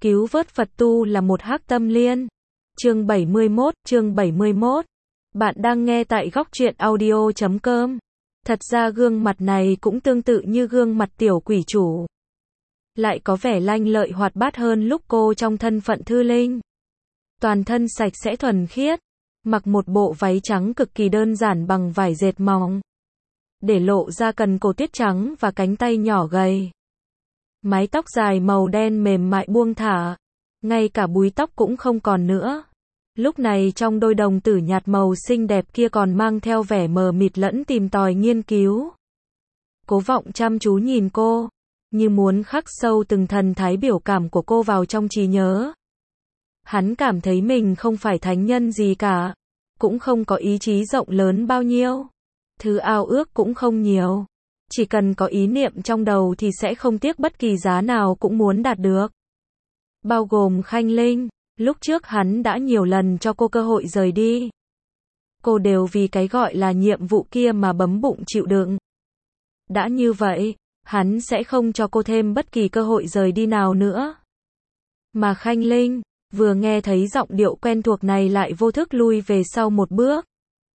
Cứu vớt Phật tu là một hắc tâm liên. Chương 71. Bạn đang nghe tại góc truyện audio.com. Thật ra gương mặt này cũng tương tự như gương mặt tiểu quỷ chủ. Lại có vẻ lanh lợi hoạt bát hơn lúc cô trong thân phận thư linh. Toàn thân sạch sẽ thuần khiết, mặc một bộ váy trắng cực kỳ đơn giản bằng vải dệt mỏng, để lộ ra cần cổ tuyết trắng và cánh tay nhỏ gầy. Mái tóc dài màu đen mềm mại buông thả, ngay cả búi tóc cũng không còn nữa. Lúc này trong đôi đồng tử nhạt màu xinh đẹp kia còn mang theo vẻ mờ mịt lẫn tìm tòi nghiên cứu. Cố Vọng chăm chú nhìn cô, như muốn khắc sâu từng thần thái biểu cảm của cô vào trong trí nhớ. Hắn cảm thấy mình không phải thánh nhân gì cả, cũng không có ý chí rộng lớn bao nhiêu, thứ ao ước cũng không nhiều. Chỉ cần có ý niệm trong đầu thì sẽ không tiếc bất kỳ giá nào cũng muốn đạt được. Bao gồm Khanh Linh, lúc trước hắn đã nhiều lần cho cô cơ hội rời đi. Cô đều vì cái gọi là nhiệm vụ kia mà bấm bụng chịu đựng. Đã như vậy, hắn sẽ không cho cô thêm bất kỳ cơ hội rời đi nào nữa. Mà Khanh Linh, vừa nghe thấy giọng điệu quen thuộc này lại vô thức lui về sau một bước.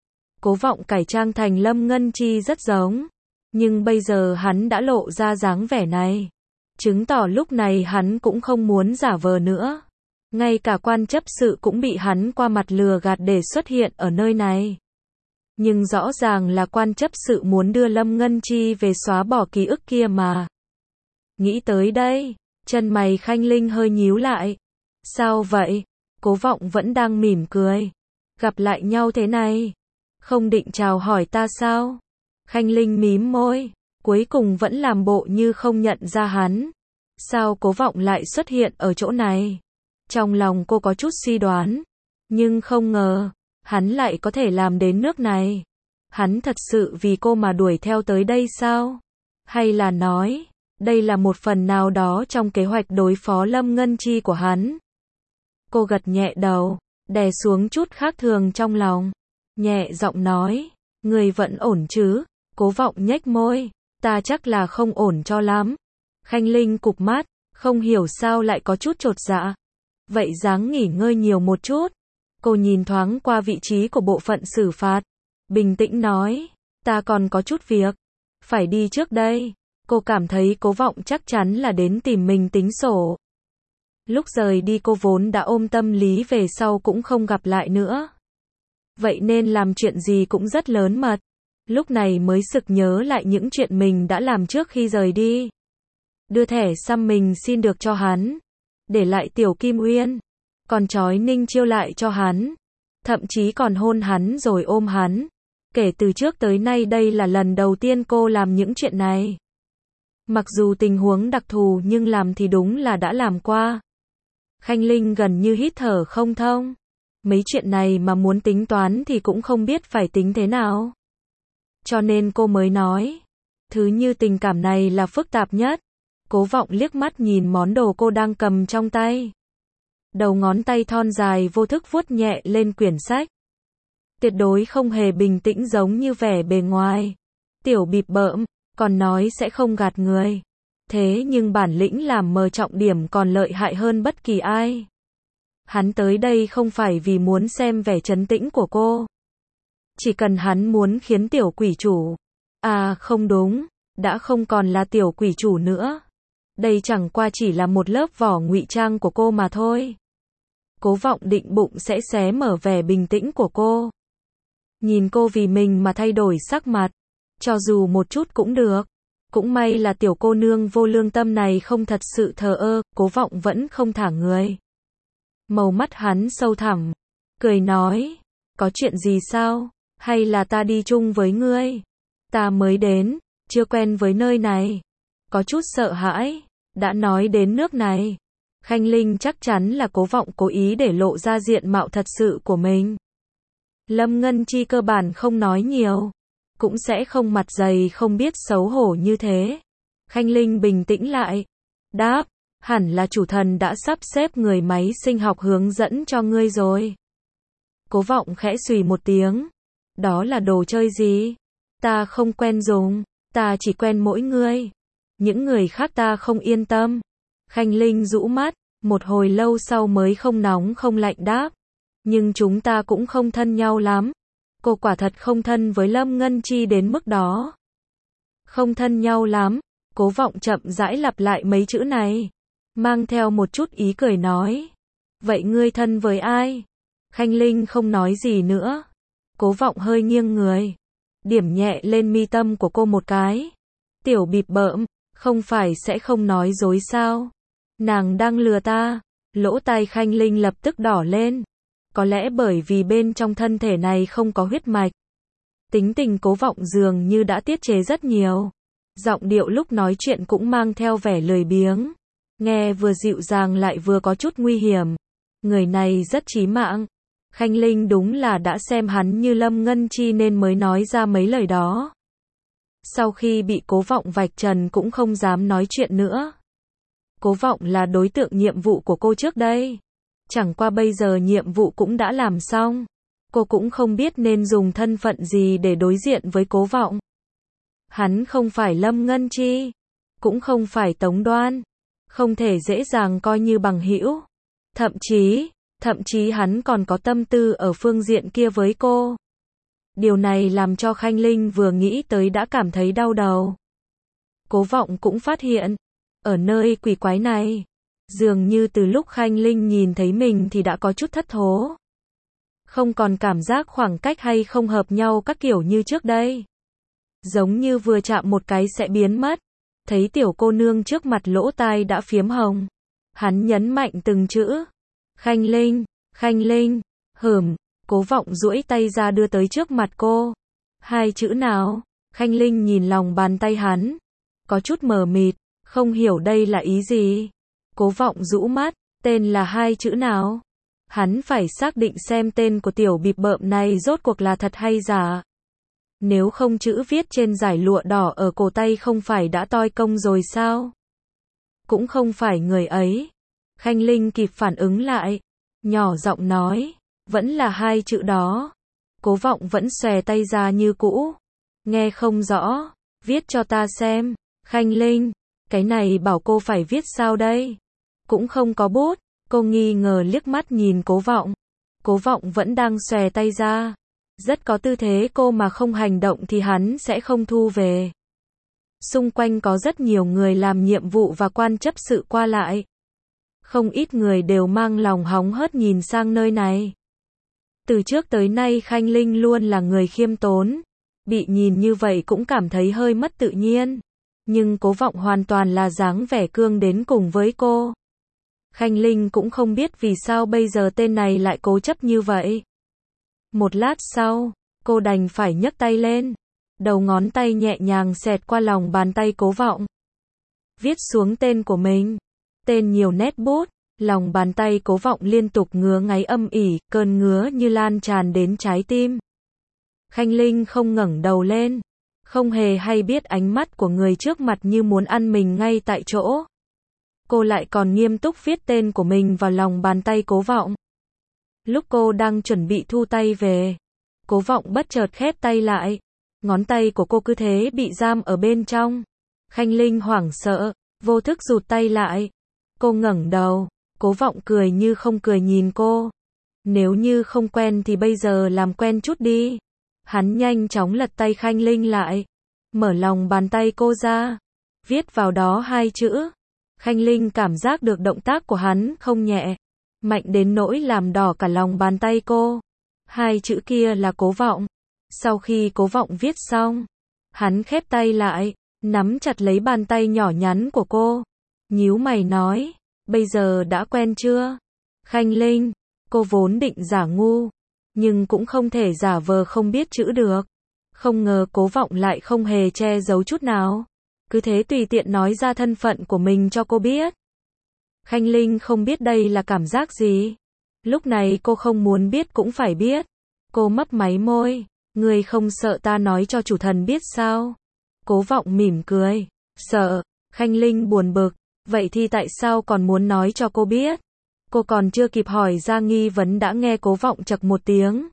Cố Vọng cải trang thành Lâm Ngân Chi rất giống. Nhưng bây giờ hắn đã lộ ra dáng vẻ này, chứng tỏ lúc này hắn cũng không muốn giả vờ nữa. Ngay cả quan chấp sự cũng bị hắn qua mặt lừa gạt để xuất hiện ở nơi này. Nhưng rõ ràng là quan chấp sự muốn đưa Lâm Ngân Chi về xóa bỏ ký ức kia mà. Nghĩ tới đây, chân mày Khanh Linh hơi nhíu lại. Sao vậy? Cố Vọng vẫn đang mỉm cười. Gặp lại nhau thế này, không định chào hỏi ta sao? Khanh Linh mím môi, cuối cùng vẫn làm bộ như không nhận ra hắn. Sao Cố Vọng lại xuất hiện ở chỗ này? Trong lòng cô có chút suy đoán, nhưng không ngờ, hắn lại có thể làm đến nước này. Hắn thật sự vì cô mà đuổi theo tới đây sao? Hay là nói, đây là một phần nào đó trong kế hoạch đối phó Lâm Ngân Chi của hắn? Cô gật nhẹ đầu, đè xuống chút khác thường trong lòng. Nhẹ giọng nói, người vẫn ổn chứ? Cố Vọng nhếch môi, ta chắc là không ổn cho lắm. Khanh Linh cụp mắt, không hiểu sao lại có chút chột dạ. Vậy ráng nghỉ ngơi nhiều một chút. Cô nhìn thoáng qua vị trí của bộ phận xử phạt, bình tĩnh nói, ta còn có chút việc, phải đi trước đây. Cô cảm thấy Cố Vọng chắc chắn là đến tìm mình tính sổ. Lúc rời đi cô vốn đã ôm tâm lý về sau cũng không gặp lại nữa. Vậy nên làm chuyện gì cũng rất lớn mật. Lúc này mới sực nhớ lại những chuyện mình đã làm trước khi rời đi. Đưa thẻ xăm mình xin được cho hắn, để lại Tiểu Kim Uyên, còn trói Ninh Chiêu lại cho hắn, thậm chí còn hôn hắn rồi ôm hắn. Kể từ trước tới nay đây là lần đầu tiên cô làm những chuyện này. Mặc dù tình huống đặc thù nhưng làm thì đúng là đã làm qua. Khanh Linh gần như hít thở không thông. Mấy chuyện này mà muốn tính toán thì cũng không biết phải tính thế nào. Cho nên cô mới nói, thứ như tình cảm này là phức tạp nhất. Cố Vọng liếc mắt nhìn món đồ cô đang cầm trong tay. Đầu ngón tay thon dài vô thức vuốt nhẹ lên quyển sách. Tuyệt đối không hề bình tĩnh giống như vẻ bề ngoài. Tiểu bịp bợm, còn nói sẽ không gạt người. Thế nhưng bản lĩnh làm mờ trọng điểm còn lợi hại hơn bất kỳ ai. Hắn tới đây không phải vì muốn xem vẻ trấn tĩnh của cô. Chỉ cần hắn muốn khiến tiểu quỷ chủ, không đúng, đã không còn là tiểu quỷ chủ nữa. Đây chẳng qua chỉ là một lớp vỏ ngụy trang của cô mà thôi. Cố Vọng định bụng sẽ xé mở vẻ bình tĩnh của cô. Nhìn cô vì mình mà thay đổi sắc mặt, cho dù một chút cũng được. Cũng may là tiểu cô nương vô lương tâm này không thật sự thờ ơ, Cố Vọng vẫn không thả người. Màu mắt hắn sâu thẳm, cười nói, có chuyện gì sao? Hay là ta đi chung với ngươi? Ta mới đến, chưa quen với nơi này. Có chút sợ hãi, đã nói đến nước này. Khanh Linh chắc chắn là Cố Vọng cố ý để lộ ra diện mạo thật sự của mình. Lâm Ngân Chi cơ bản không nói nhiều, cũng sẽ không mặt dày không biết xấu hổ như thế. Khanh Linh bình tĩnh lại, đáp, hẳn là chủ thần đã sắp xếp người máy sinh học hướng dẫn cho ngươi rồi. Cố Vọng khẽ xùy một tiếng. Đó là đồ chơi gì? Ta không quen dùng, ta chỉ quen mỗi ngươi. Những người khác ta không yên tâm. Khanh Linh rũ mắt, Một hồi lâu sau mới không nóng không lạnh đáp. Nhưng chúng ta cũng không thân nhau lắm. Cô quả thật không thân với Lâm Ngân Chi đến mức đó. Không thân nhau lắm. Cố Vọng chậm rãi lặp lại mấy chữ này. Mang theo một chút ý cười nói. Vậy ngươi thân với ai? Khanh Linh không nói gì nữa. Cố Vọng hơi nghiêng người. Điểm nhẹ lên mi tâm của cô một cái. Tiểu bịp bợm, không phải sẽ không nói dối sao? Nàng đang lừa ta. Lỗ tai Khanh Linh lập tức đỏ lên. Có lẽ bởi vì bên trong thân thể này không có huyết mạch. Tính tình Cố Vọng dường như đã tiết chế rất nhiều. Giọng điệu lúc nói chuyện cũng mang theo vẻ lười biếng. Nghe vừa dịu dàng lại vừa có chút nguy hiểm. Người này rất chí mạng. Khanh Linh đúng là đã xem hắn như Lâm Ngân Chi nên mới nói ra mấy lời đó. Sau khi bị Cố Vọng vạch trần cũng không dám nói chuyện nữa. Cố Vọng là đối tượng nhiệm vụ của cô trước đây. Chẳng qua bây giờ nhiệm vụ cũng đã làm xong. Cô cũng không biết nên dùng thân phận gì để đối diện với Cố Vọng. Hắn không phải Lâm Ngân Chi, cũng không phải Tống Đoan, không thể dễ dàng coi như bằng hữu. Thậm chí hắn còn có tâm tư ở phương diện kia với cô. Điều này làm cho Khanh Linh vừa nghĩ tới đã cảm thấy đau đầu. Cố Vọng cũng phát hiện, ở nơi quỷ quái này, dường như từ lúc Khanh Linh nhìn thấy mình thì đã có chút thất thố. Không còn cảm giác khoảng cách hay không hợp nhau các kiểu như trước đây. Giống như vừa chạm một cái sẽ biến mất. Thấy tiểu cô nương trước mặt lỗ tai đã phiếm hồng. Hắn nhấn mạnh từng chữ. Khanh Linh, Cố Vọng duỗi tay ra đưa tới trước mặt cô. Hai chữ nào? Khanh Linh nhìn lòng bàn tay hắn. Có chút mờ mịt, không hiểu đây là ý gì. Cố Vọng rũ mắt, tên là hai chữ nào? Hắn phải xác định xem tên của tiểu bịp bợm này rốt cuộc là thật hay giả. Nếu không chữ viết trên dải lụa đỏ ở cổ tay không phải đã toi công rồi sao? Cũng không phải người ấy. Khanh Linh kịp phản ứng lại. Nhỏ giọng nói. Vẫn là hai chữ đó. Cố Vọng vẫn xòe tay ra như cũ. Nghe không rõ. Viết cho ta xem. Khanh Linh. Cái này bảo cô phải viết sao đây? Cũng không có bút. Cô nghi ngờ liếc mắt nhìn Cố Vọng. Cố Vọng vẫn đang xòe tay ra. Rất có tư thế cô mà không hành động thì hắn sẽ không thu về. Xung quanh có rất nhiều người làm nhiệm vụ và quan chấp sự qua lại. Không ít người đều mang lòng hóng hớt nhìn sang nơi này. Từ trước tới nay Khanh Linh luôn là người khiêm tốn. Bị nhìn như vậy cũng cảm thấy hơi mất tự nhiên. Nhưng Cố Vọng hoàn toàn là dáng vẻ cương đến cùng với cô. Khanh Linh cũng không biết vì sao bây giờ tên này lại cố chấp như vậy. Một lát sau, cô đành phải nhấc tay lên. Đầu ngón tay nhẹ nhàng xẹt qua lòng bàn tay Cố Vọng. Viết xuống tên của mình. Tên nhiều nét bút. Lòng bàn tay Cố Vọng liên tục ngứa ngáy âm ỉ, cơn ngứa như lan tràn đến trái tim. Khanh Linh không ngẩng đầu lên. Không hề hay biết ánh mắt của người trước mặt như muốn ăn mình ngay tại chỗ. Cô lại còn nghiêm túc viết tên của mình vào lòng bàn tay Cố Vọng. Lúc cô đang chuẩn bị thu tay về, Cố Vọng bất chợt khép tay lại. Ngón tay của cô cứ thế bị giam ở bên trong. Khanh Linh hoảng sợ, vô thức rụt tay lại. Cô ngẩng đầu, Cố Vọng cười như không cười nhìn cô. Nếu như không quen thì bây giờ làm quen chút đi. Hắn nhanh chóng lật tay Khanh Linh lại. Mở lòng bàn tay cô ra. Viết vào đó hai chữ. Khanh Linh cảm giác được động tác của hắn không nhẹ. Mạnh đến nỗi làm đỏ cả lòng bàn tay cô. Hai chữ kia là Cố Vọng. Sau khi Cố Vọng viết xong, hắn khép tay lại, nắm chặt lấy bàn tay nhỏ nhắn của cô. Nhíu mày nói, bây giờ đã quen chưa? Khanh Linh, cô vốn định giả ngu, nhưng cũng không thể giả vờ không biết chữ được. Không ngờ Cố Vọng lại không hề che giấu chút nào. Cứ thế tùy tiện nói ra thân phận của mình cho cô biết. Khanh Linh không biết đây là cảm giác gì. Lúc này cô không muốn biết cũng phải biết. Cô mấp máy môi. Ngươi không sợ ta nói cho chủ thần biết sao? Cố Vọng mỉm cười. Sợ. Khanh Linh buồn bực. Vậy thì tại sao còn muốn nói cho cô biết? Cô còn chưa kịp hỏi ra nghi vấn đã nghe Cố Vọng chậc một tiếng.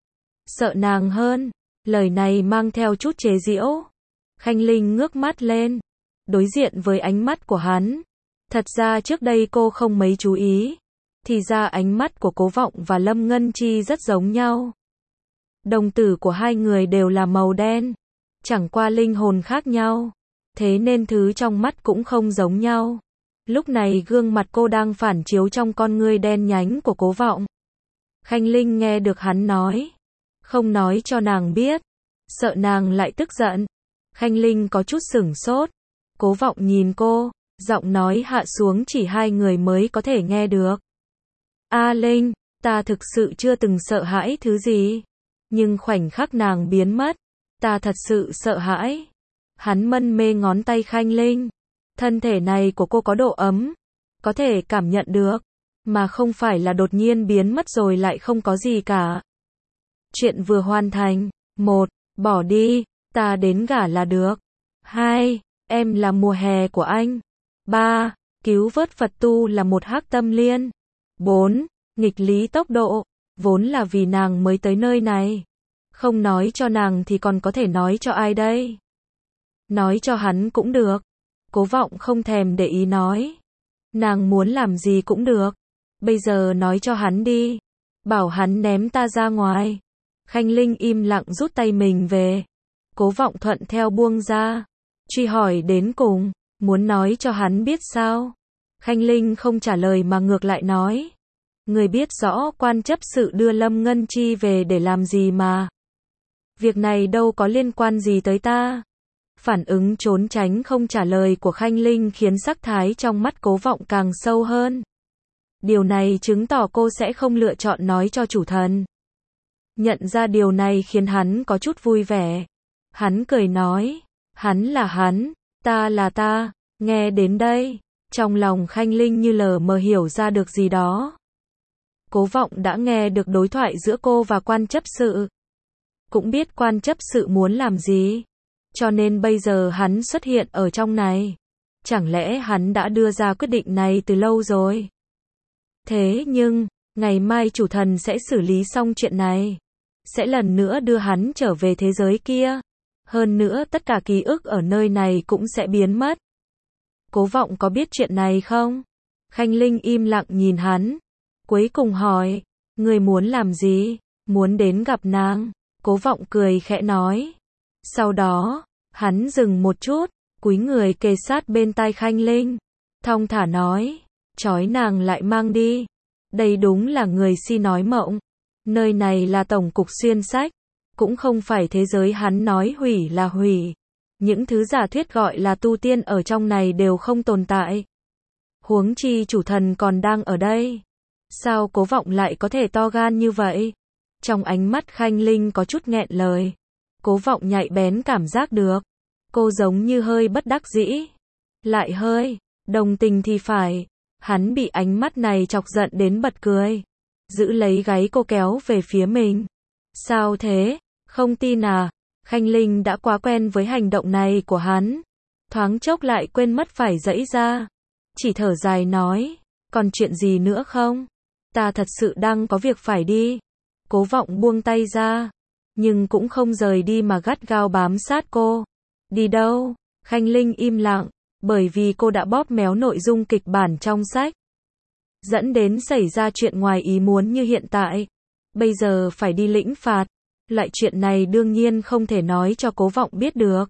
Sợ nàng hơn. Lời này mang theo chút chế giễu. Khanh Linh ngước mắt lên. Đối diện với ánh mắt của hắn. Thật ra trước đây cô không mấy chú ý. Thì ra ánh mắt của Cố Vọng và Lâm Ngân Chi rất giống nhau. Đồng tử của hai người đều là màu đen. Chẳng qua linh hồn khác nhau. Thế nên thứ trong mắt cũng không giống nhau. Lúc này gương mặt cô đang phản chiếu trong con ngươi đen nhánh của Cố Vọng. Khanh Linh nghe được hắn nói. Không nói cho nàng biết. Sợ nàng lại tức giận. Khanh Linh có chút sửng sốt. Cố Vọng nhìn cô. Giọng nói hạ xuống chỉ hai người mới có thể nghe được. A Linh, ta thực sự chưa từng sợ hãi thứ gì. Nhưng khoảnh khắc nàng biến mất. Ta thật sự sợ hãi. Hắn mân mê ngón tay Khanh Linh. Thân thể này của cô có độ ấm. Có thể cảm nhận được. Mà không phải là đột nhiên biến mất rồi lại không có gì cả. Chuyện vừa hoàn thành. 1. Bỏ đi. Ta đến gả là được. 2. Em là mùa hè của anh. 3. Cứu vớt Phật tu là một hắc tâm liên. 4. Nghịch lý tốc độ. Vốn là vì nàng mới tới nơi này. Không nói cho nàng thì còn có thể nói cho ai đây? Nói cho hắn cũng được. Cố Vọng không thèm để ý nói. Nàng muốn làm gì cũng được. Bây giờ nói cho hắn đi. Bảo hắn ném ta ra ngoài. Khanh Linh im lặng rút tay mình về. Cố Vọng thuận theo buông ra. Truy hỏi đến cùng. Muốn nói cho hắn biết sao? Khanh Linh không trả lời mà ngược lại nói. Người biết rõ quan chấp sự đưa Lâm Ngân Chi về để làm gì mà. Việc này đâu có liên quan gì tới ta. Phản ứng trốn tránh không trả lời của Khanh Linh khiến sắc thái trong mắt Cố Vọng càng sâu hơn. Điều này chứng tỏ cô sẽ không lựa chọn nói cho chủ thần. Nhận ra điều này khiến hắn có chút vui vẻ. Hắn cười nói, hắn là hắn, ta là ta. Nghe đến đây, trong lòng Khanh Linh như lờ mờ hiểu ra được gì đó. Cố Vọng đã nghe được đối thoại giữa cô và quan chấp sự. Cũng biết quan chấp sự muốn làm gì. Cho nên bây giờ hắn xuất hiện ở trong này. Chẳng lẽ hắn đã đưa ra quyết định này từ lâu rồi? Thế nhưng, ngày mai chủ thần sẽ xử lý xong chuyện này. Sẽ lần nữa đưa hắn trở về thế giới kia. Hơn nữa tất cả ký ức ở nơi này cũng sẽ biến mất. Cố Vọng có biết chuyện này không? Khanh Linh im lặng nhìn hắn. Cuối cùng hỏi, người muốn làm gì? Muốn đến gặp nàng. Cố Vọng cười khẽ nói. Sau đó, hắn dừng một chút, cúi người kề sát bên tai Khanh Linh. Thong thả nói, trói nàng lại mang đi. Đây đúng là người si nói mộng. Nơi này là tổng cục xuyên sách. Cũng không phải thế giới hắn nói hủy là hủy. Những thứ giả thuyết gọi là tu tiên ở trong này đều không tồn tại. Huống chi chủ thần còn đang ở đây. Sao Cố Vọng lại có thể to gan như vậy? Trong ánh mắt Khanh Linh có chút nghẹn lời. Cố Vọng nhạy bén cảm giác được. Cô giống như hơi bất đắc dĩ. Lại hơi đồng tình thì phải. Hắn bị ánh mắt này chọc giận đến bật cười. Giữ lấy gáy cô kéo về phía mình. Sao thế? Không tin à? Khanh Linh đã quá quen với hành động này của hắn. Thoáng chốc lại quên mất phải giãy ra. Chỉ thở dài nói. Còn chuyện gì nữa không? Ta thật sự đang có việc phải đi. Cố Vọng buông tay ra. Nhưng cũng không rời đi mà gắt gao bám sát cô. Đi đâu? Khanh Linh im lặng. Bởi vì cô đã bóp méo nội dung kịch bản trong sách. Dẫn đến xảy ra chuyện ngoài ý muốn như hiện tại. Bây giờ phải đi lĩnh phạt. Loại chuyện này đương nhiên không thể nói cho Cố Vọng biết được.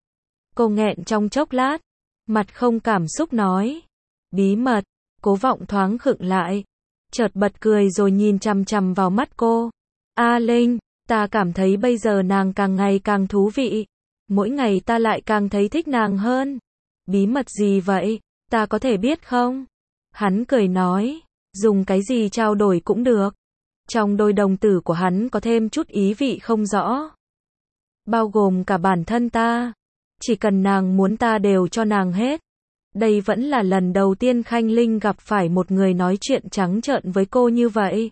Cô nghẹn trong chốc lát. Mặt không cảm xúc nói. Bí mật. Cố Vọng thoáng khựng lại. Chợt bật cười rồi nhìn chằm chằm vào mắt cô. A Linh, ta cảm thấy bây giờ nàng càng ngày càng thú vị. Mỗi ngày ta lại càng thấy thích nàng hơn. Bí mật gì vậy? Ta có thể biết không? Hắn cười nói. Dùng cái gì trao đổi cũng được. Trong đôi đồng tử của hắn có thêm chút ý vị không rõ. Bao gồm cả bản thân ta. Chỉ cần nàng muốn ta đều cho nàng hết. Đây vẫn là lần đầu tiên Khanh Linh gặp phải một người nói chuyện trắng trợn với cô như vậy.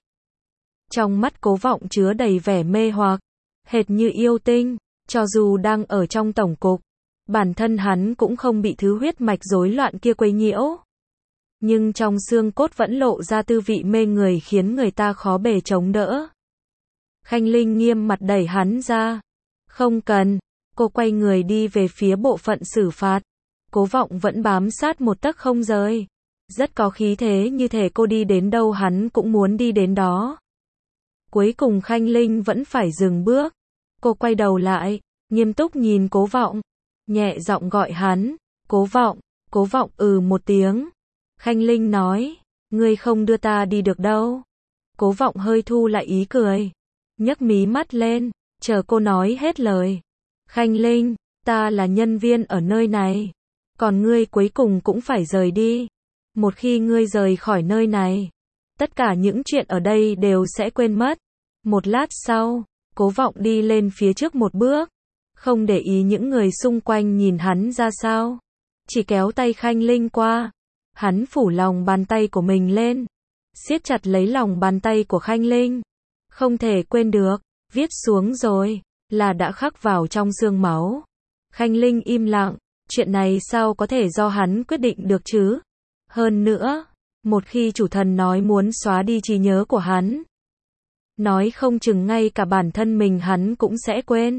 Trong mắt Cố Vọng chứa đầy vẻ mê hoặc. Hệt như yêu tinh. Cho dù đang ở trong tổng cục. Bản thân hắn cũng không bị thứ huyết mạch rối loạn kia quấy nhiễu. Nhưng trong xương cốt vẫn lộ ra tư vị mê người khiến người ta khó bề chống đỡ. Khanh Linh nghiêm mặt đẩy hắn ra. Không cần. Cô quay người đi về phía bộ phận xử phạt. Cố Vọng vẫn bám sát một tấc không rời. Rất có khí thế, như thể cô đi đến đâu hắn cũng muốn đi đến đó. Cuối cùng Khanh Linh vẫn phải dừng bước. Cô quay đầu lại, nghiêm túc nhìn Cố Vọng, nhẹ giọng gọi hắn, Cố Vọng. Cố Vọng một tiếng. Khanh Linh nói, ngươi không đưa ta đi được đâu. Cố Vọng hơi thu lại ý cười, nhấc mí mắt lên, chờ cô nói hết lời. Khanh Linh, ta là nhân viên ở nơi này, còn ngươi cuối cùng cũng phải rời đi. Một khi ngươi rời khỏi nơi này, tất cả những chuyện ở đây đều sẽ quên mất. Một lát sau, Cố Vọng đi lên phía trước một bước, không để ý những người xung quanh nhìn hắn ra sao, chỉ kéo tay Khanh Linh qua. Hắn phủ lòng bàn tay của mình lên, siết chặt lấy lòng bàn tay của Khanh Linh. Không thể quên được, viết xuống rồi, là đã khắc vào trong xương máu. Khanh Linh im lặng, chuyện này sao có thể do hắn quyết định được chứ? Hơn nữa, một khi chủ thần nói muốn xóa đi trí nhớ của hắn, nói không chừng ngay cả bản thân mình hắn cũng sẽ quên.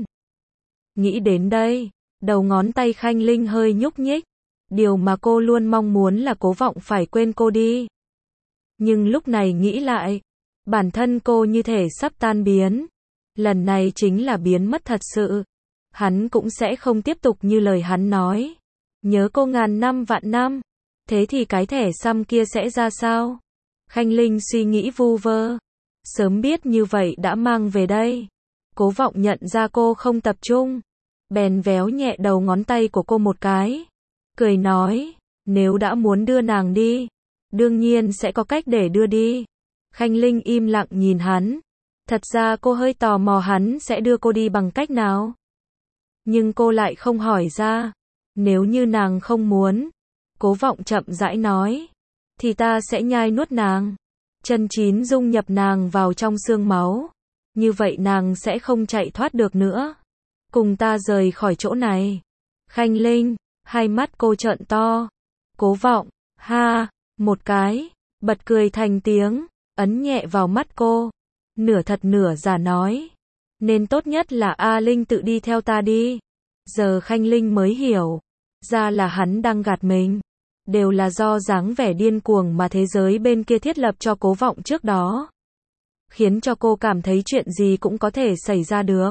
Nghĩ đến đây, đầu ngón tay Khanh Linh hơi nhúc nhích. Điều mà cô luôn mong muốn là Cố Vọng phải quên cô đi. Nhưng lúc này nghĩ lại, bản thân cô như thể sắp tan biến. Lần này chính là biến mất thật sự. Hắn cũng sẽ không tiếp tục như lời hắn nói. Nhớ cô ngàn năm vạn năm. Thế thì cái thẻ xăm kia sẽ ra sao? Khanh Linh suy nghĩ vu vơ. Sớm biết như vậy đã mang về đây. Cố Vọng nhận ra cô không tập trung, bèn véo nhẹ đầu ngón tay của cô một cái. Cười nói, nếu đã muốn đưa nàng đi, đương nhiên sẽ có cách để đưa đi. Khanh Linh im lặng nhìn hắn. Thật ra cô hơi tò mò hắn sẽ đưa cô đi bằng cách nào. Nhưng cô lại không hỏi ra. Nếu như nàng không muốn, Cố Vọng chậm rãi nói, thì ta sẽ nhai nuốt nàng, chân chín dung nhập nàng vào trong xương máu. Như vậy nàng sẽ không chạy thoát được nữa. Cùng ta rời khỏi chỗ này. Khanh Linh, hai mắt cô trợn to. Cố Vọng, ha, một cái, bật cười thành tiếng, ấn nhẹ vào mắt cô. Nửa thật nửa giả nói, nên tốt nhất là A Linh tự đi theo ta đi. Giờ Khanh Linh mới hiểu, ra là hắn đang gạt mình. Đều là do dáng vẻ điên cuồng mà thế giới bên kia thiết lập cho Cố Vọng trước đó, khiến cho cô cảm thấy chuyện gì cũng có thể xảy ra được.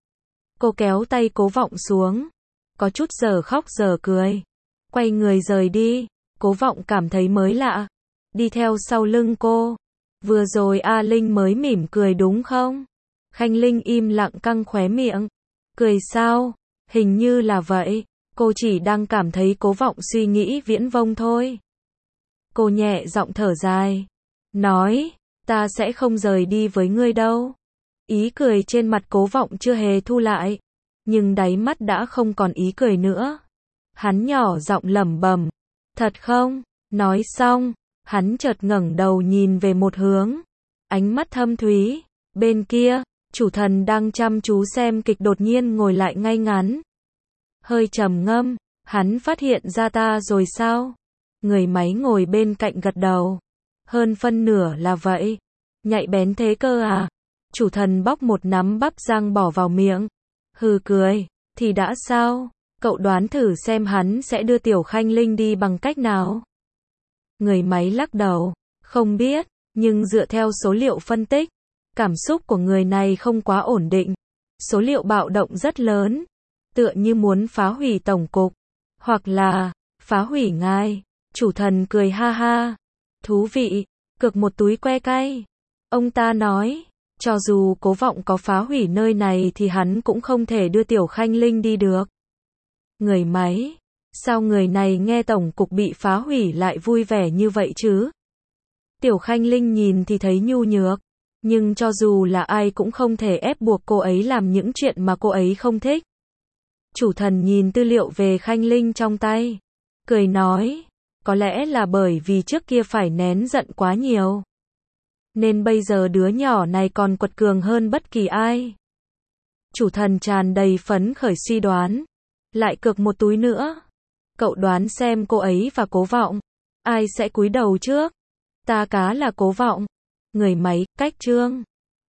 Cô kéo tay Cố Vọng xuống, có chút giờ khóc giờ cười, quay người rời đi. Cố Vọng cảm thấy mới lạ, đi theo sau lưng cô. Vừa rồi A Linh mới mỉm cười đúng không? Khanh Linh im lặng căng khóe miệng. Cười sao? Hình như là vậy. Cô chỉ đang cảm thấy Cố Vọng suy nghĩ viễn vông thôi. Cô nhẹ giọng thở dài, nói, ta sẽ không rời đi với ngươi đâu. Ý cười trên mặt Cố Vọng chưa hề thu lại, nhưng đáy mắt đã không còn ý cười nữa. Hắn nhỏ giọng lẩm bẩm, thật không? Nói xong, hắn chợt ngẩng đầu nhìn về một hướng, ánh mắt thâm thúy. Bên kia, chủ thần đang chăm chú xem kịch đột nhiên ngồi lại ngay ngắn. Hơi trầm ngâm, hắn phát hiện ra ta rồi sao? Người máy ngồi bên cạnh gật đầu. Hơn phân nửa là vậy. Nhạy bén thế cơ à? Chủ thần bóc một nắm bắp rang bỏ vào miệng. Hừ cười, thì đã sao? Cậu đoán thử xem hắn sẽ đưa Tiểu Khanh Linh đi bằng cách nào? Người máy lắc đầu, không biết, nhưng dựa theo số liệu phân tích, cảm xúc của người này không quá ổn định. Số liệu bạo động rất lớn, tựa như muốn phá hủy tổng cục, hoặc là phá hủy ngài. Chủ thần cười ha ha, thú vị, cược một túi que cay. Ông ta nói, cho dù Cố Vọng có phá hủy nơi này thì hắn cũng không thể đưa Tiểu Khanh Linh đi được. Người máy, sao người này nghe tổng cục bị phá hủy lại vui vẻ như vậy chứ? Tiểu Khanh Linh nhìn thì thấy nhu nhược, nhưng cho dù là ai cũng không thể ép buộc cô ấy làm những chuyện mà cô ấy không thích. Chủ thần nhìn tư liệu về Khanh Linh trong tay, cười nói, có lẽ là bởi vì trước kia phải nén giận quá nhiều, nên bây giờ đứa nhỏ này còn quật cường hơn bất kỳ ai. Chủ thần tràn đầy phấn khởi suy đoán, lại cược một túi nữa. Cậu đoán xem cô ấy và Cố Vọng, ai sẽ cúi đầu trước? Ta cá là Cố Vọng. Người máy, cách chương.